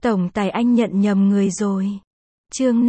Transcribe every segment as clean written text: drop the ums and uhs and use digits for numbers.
Tổng tài anh nhận nhầm người rồi. Chương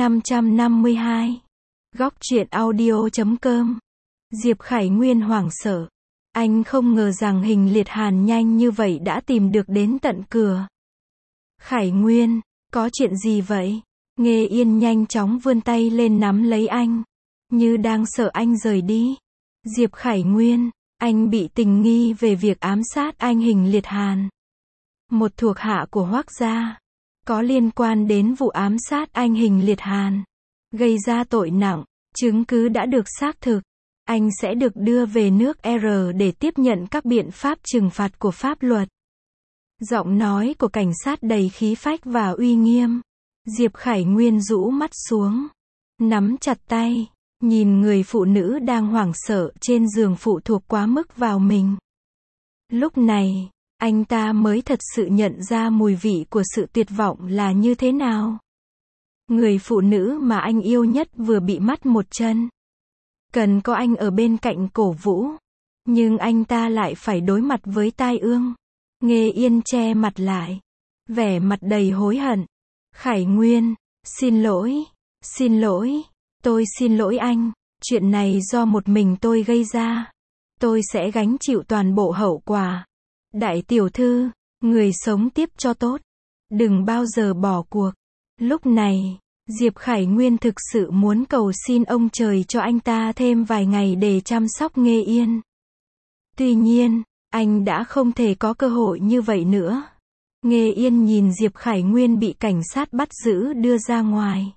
552. Góc truyện audio.com. Diệp Khải Nguyên hoảng sợ. Anh không ngờ rằng Hình Liệt Hàn nhanh như vậy đã tìm được đến tận cửa. Khải Nguyên, có chuyện gì vậy? Nghê Yên nhanh chóng vươn tay lên nắm lấy anh, như đang sợ anh rời đi. Diệp Khải Nguyên, anh bị tình nghi về việc ám sát anh Hình Liệt Hàn. Một thuộc hạ của Hoắc gia, có liên quan đến vụ ám sát anh Hình Liệt Hàn, gây ra tội nặng, chứng cứ đã được xác thực. Anh sẽ được đưa về nước R để tiếp nhận các biện pháp trừng phạt của pháp luật. Giọng nói của cảnh sát đầy khí phách và uy nghiêm. Diệp Khải Nguyên rũ mắt xuống, nắm chặt tay, nhìn người phụ nữ đang hoảng sợ trên giường phụ thuộc quá mức vào mình. Lúc này, anh ta mới thật sự nhận ra mùi vị của sự tuyệt vọng là như thế nào. Người phụ nữ mà anh yêu nhất vừa bị mất một chân. Cần có anh ở bên cạnh cổ vũ, nhưng anh ta lại phải đối mặt với tai ương. Nghê Yên che mặt lại, vẻ mặt đầy hối hận. Khải Nguyên, xin lỗi, tôi xin lỗi anh, chuyện này do một mình tôi gây ra. Tôi sẽ gánh chịu toàn bộ hậu quả. Đại tiểu thư, người sống tiếp cho tốt, đừng bao giờ bỏ cuộc. Lúc này, Diệp Khải Nguyên thực sự muốn cầu xin ông trời cho anh ta thêm vài ngày để chăm sóc Nghê Yên. Tuy nhiên, anh đã không thể có cơ hội như vậy nữa. Nghê Yên nhìn Diệp Khải Nguyên bị cảnh sát bắt giữ đưa ra ngoài.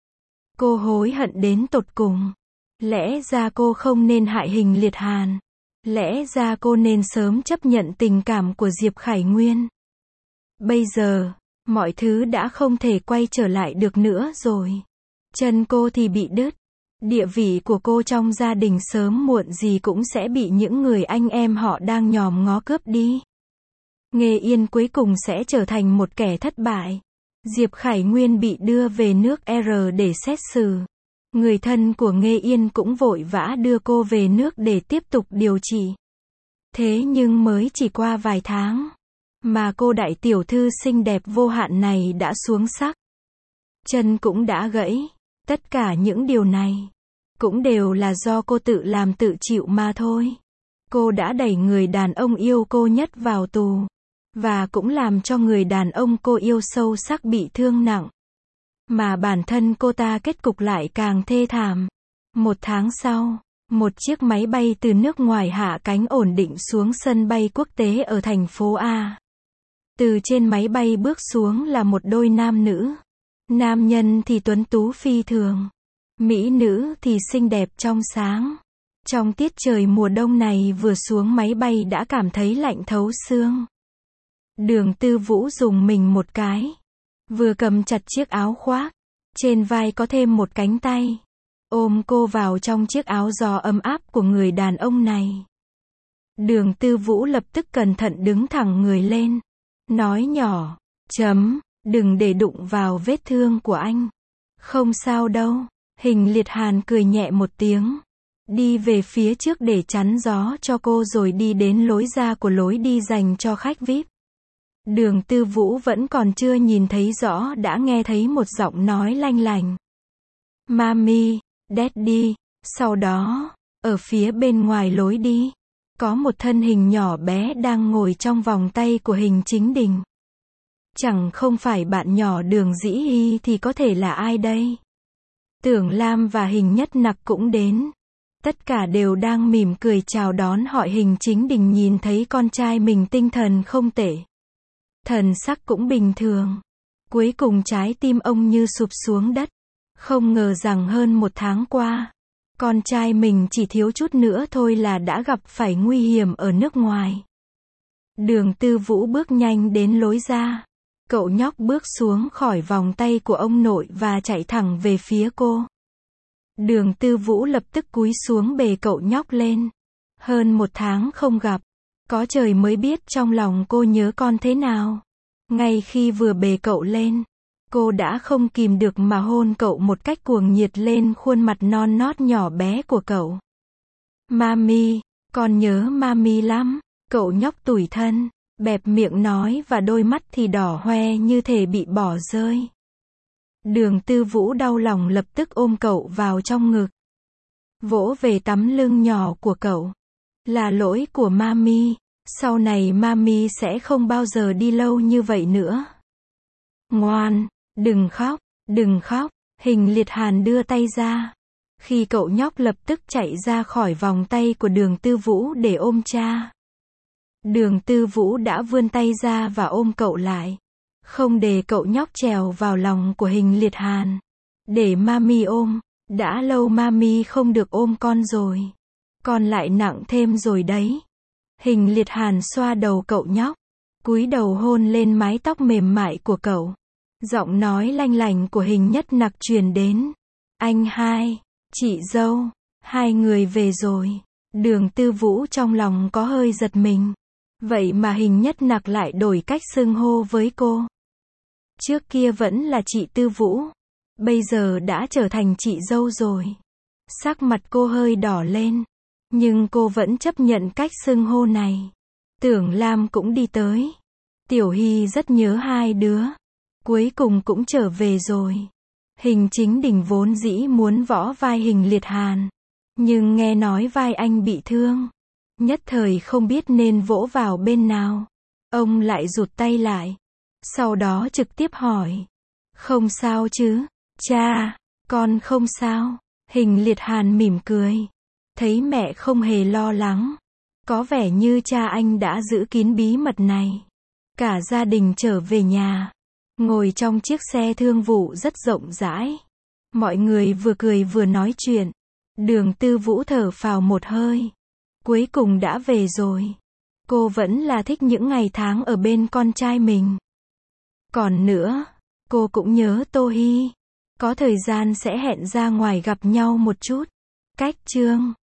Cô hối hận đến tột cùng. Lẽ ra cô không nên hại Hình Liệt Hàn. Lẽ ra cô nên sớm chấp nhận tình cảm của Diệp Khải Nguyên. Bây giờ, mọi thứ đã không thể quay trở lại được nữa rồi. Chân cô thì bị đứt. Địa vị của cô trong gia đình sớm muộn gì cũng sẽ bị những người anh em họ đang nhòm ngó cướp đi. Nghê Yên cuối cùng sẽ trở thành một kẻ thất bại. Diệp Khải Nguyên bị đưa về nước R để xét xử. Người thân của Nghê Yên cũng vội vã đưa cô về nước để tiếp tục điều trị. Thế nhưng mới chỉ qua vài tháng, mà cô đại tiểu thư xinh đẹp vô hạn này đã xuống sắc. Chân cũng đã gãy. Tất cả những điều này cũng đều là do cô tự làm tự chịu mà thôi. Cô đã đẩy người đàn ông yêu cô nhất vào tù, và cũng làm cho người đàn ông cô yêu sâu sắc bị thương nặng. Mà bản thân cô ta kết cục lại càng thê thảm. Một tháng sau, một chiếc máy bay từ nước ngoài hạ cánh ổn định xuống sân bay quốc tế ở thành phố A. Từ trên máy bay bước xuống là một đôi nam nữ. Nam nhân thì tuấn tú phi thường. Mỹ nữ thì xinh đẹp trong sáng. Trong tiết trời mùa đông này vừa xuống máy bay đã cảm thấy lạnh thấu xương. Đường Tư Vũ dùng mình một cái. Vừa cầm chặt chiếc áo khoác. Trên vai có thêm một cánh tay. Ôm cô vào trong chiếc áo gió ấm áp của người đàn ông này. Đường Tư Vũ lập tức cẩn thận đứng thẳng người lên. Nói nhỏ, đừng để đụng vào vết thương của anh. Không sao đâu. Hình Liệt Hàn cười nhẹ một tiếng. Đi về phía trước để chắn gió cho cô rồi đi đến lối ra của lối đi dành cho khách VIP. Đường Tư Vũ vẫn còn chưa nhìn thấy rõ đã nghe thấy một giọng nói lanh lành. Mami, Daddy. Sau đó, ở phía bên ngoài lối đi, có một thân hình nhỏ bé đang ngồi trong vòng tay của Hình Chính Đình. Chẳng không phải bạn nhỏ Đường Dĩ Hy thì có thể là ai đây? Tưởng Lam và Hình Nhất Nặc cũng đến. Tất cả đều đang mỉm cười chào đón họ. Hình Chính Đình nhìn thấy con trai mình tinh thần không tệ, thần sắc cũng bình thường. Cuối cùng trái tim ông như sụp xuống đất. Không ngờ rằng hơn một tháng qua, con trai mình chỉ thiếu chút nữa thôi là đã gặp phải nguy hiểm ở nước ngoài. Đường Tư Vũ bước nhanh đến lối ra. Cậu nhóc bước xuống khỏi vòng tay của ông nội và chạy thẳng về phía cô. Đường Tư Vũ lập tức cúi xuống bế cậu nhóc lên. Hơn một tháng không gặp, có trời mới biết trong lòng cô nhớ con thế nào. Ngay khi vừa bế cậu lên, cô đã không kìm được mà hôn cậu một cách cuồng nhiệt lên khuôn mặt non nót nhỏ bé của cậu. Mami, con nhớ Mami lắm. Cậu nhóc tủi thân. bẹp miệng nói và đôi mắt thì đỏ hoe như thể bị bỏ rơi. Đường Tư Vũ đau lòng lập tức ôm cậu vào trong ngực. Vỗ về tấm lưng nhỏ của cậu. Là lỗi của Mami. Sau này Mami sẽ không bao giờ đi lâu như vậy nữa. Ngoan, đừng khóc, đừng khóc. Hình Liệt Hàn đưa tay ra. Khi cậu nhóc lập tức chạy ra khỏi vòng tay của Đường Tư Vũ để ôm cha. Đường Tư Vũ đã vươn tay ra và ôm cậu lại. Không để cậu nhóc trèo vào lòng của Hình Liệt Hàn. Để Mami ôm. Đã lâu Mami không được ôm con rồi. Con lại nặng thêm rồi đấy. Hình Liệt Hàn xoa đầu cậu nhóc. Cúi đầu hôn lên mái tóc mềm mại của cậu. Giọng nói lanh lành của Hình Nhất Nặc truyền đến. Anh hai, chị dâu, hai người về rồi. Đường Tư Vũ trong lòng có hơi giật mình. Vậy mà Hình Nhất Nặc lại đổi cách xưng hô với cô. Trước kia vẫn là chị Tư Vũ. Bây giờ đã trở thành chị dâu rồi. Sắc mặt cô hơi đỏ lên. Nhưng cô vẫn chấp nhận cách xưng hô này. Tưởng Lam cũng đi tới. Tiểu Hy rất nhớ hai đứa. Cuối cùng cũng trở về rồi. Hình Chính Đình vốn dĩ muốn võ vai Hình Liệt Hàn. Nhưng nghe nói vai anh bị thương. Nhất thời không biết nên vỗ vào bên nào. Ông lại rụt tay lại. Sau đó trực tiếp hỏi. Không sao chứ? Cha, con không sao. Hình Liệt Hàn mỉm cười. Thấy mẹ không hề lo lắng. Có vẻ như cha anh đã giữ kín bí mật này. Cả gia đình trở về nhà. Ngồi trong chiếc xe thương vụ rất rộng rãi. Mọi người vừa cười vừa nói chuyện. Đường Tư Vũ thở phào một hơi. Cuối cùng đã về rồi. Cô vẫn là thích những ngày tháng ở bên con trai mình. Còn nữa, cô cũng nhớ Tô Hy. Có thời gian sẽ hẹn ra ngoài gặp nhau một chút. Cách chương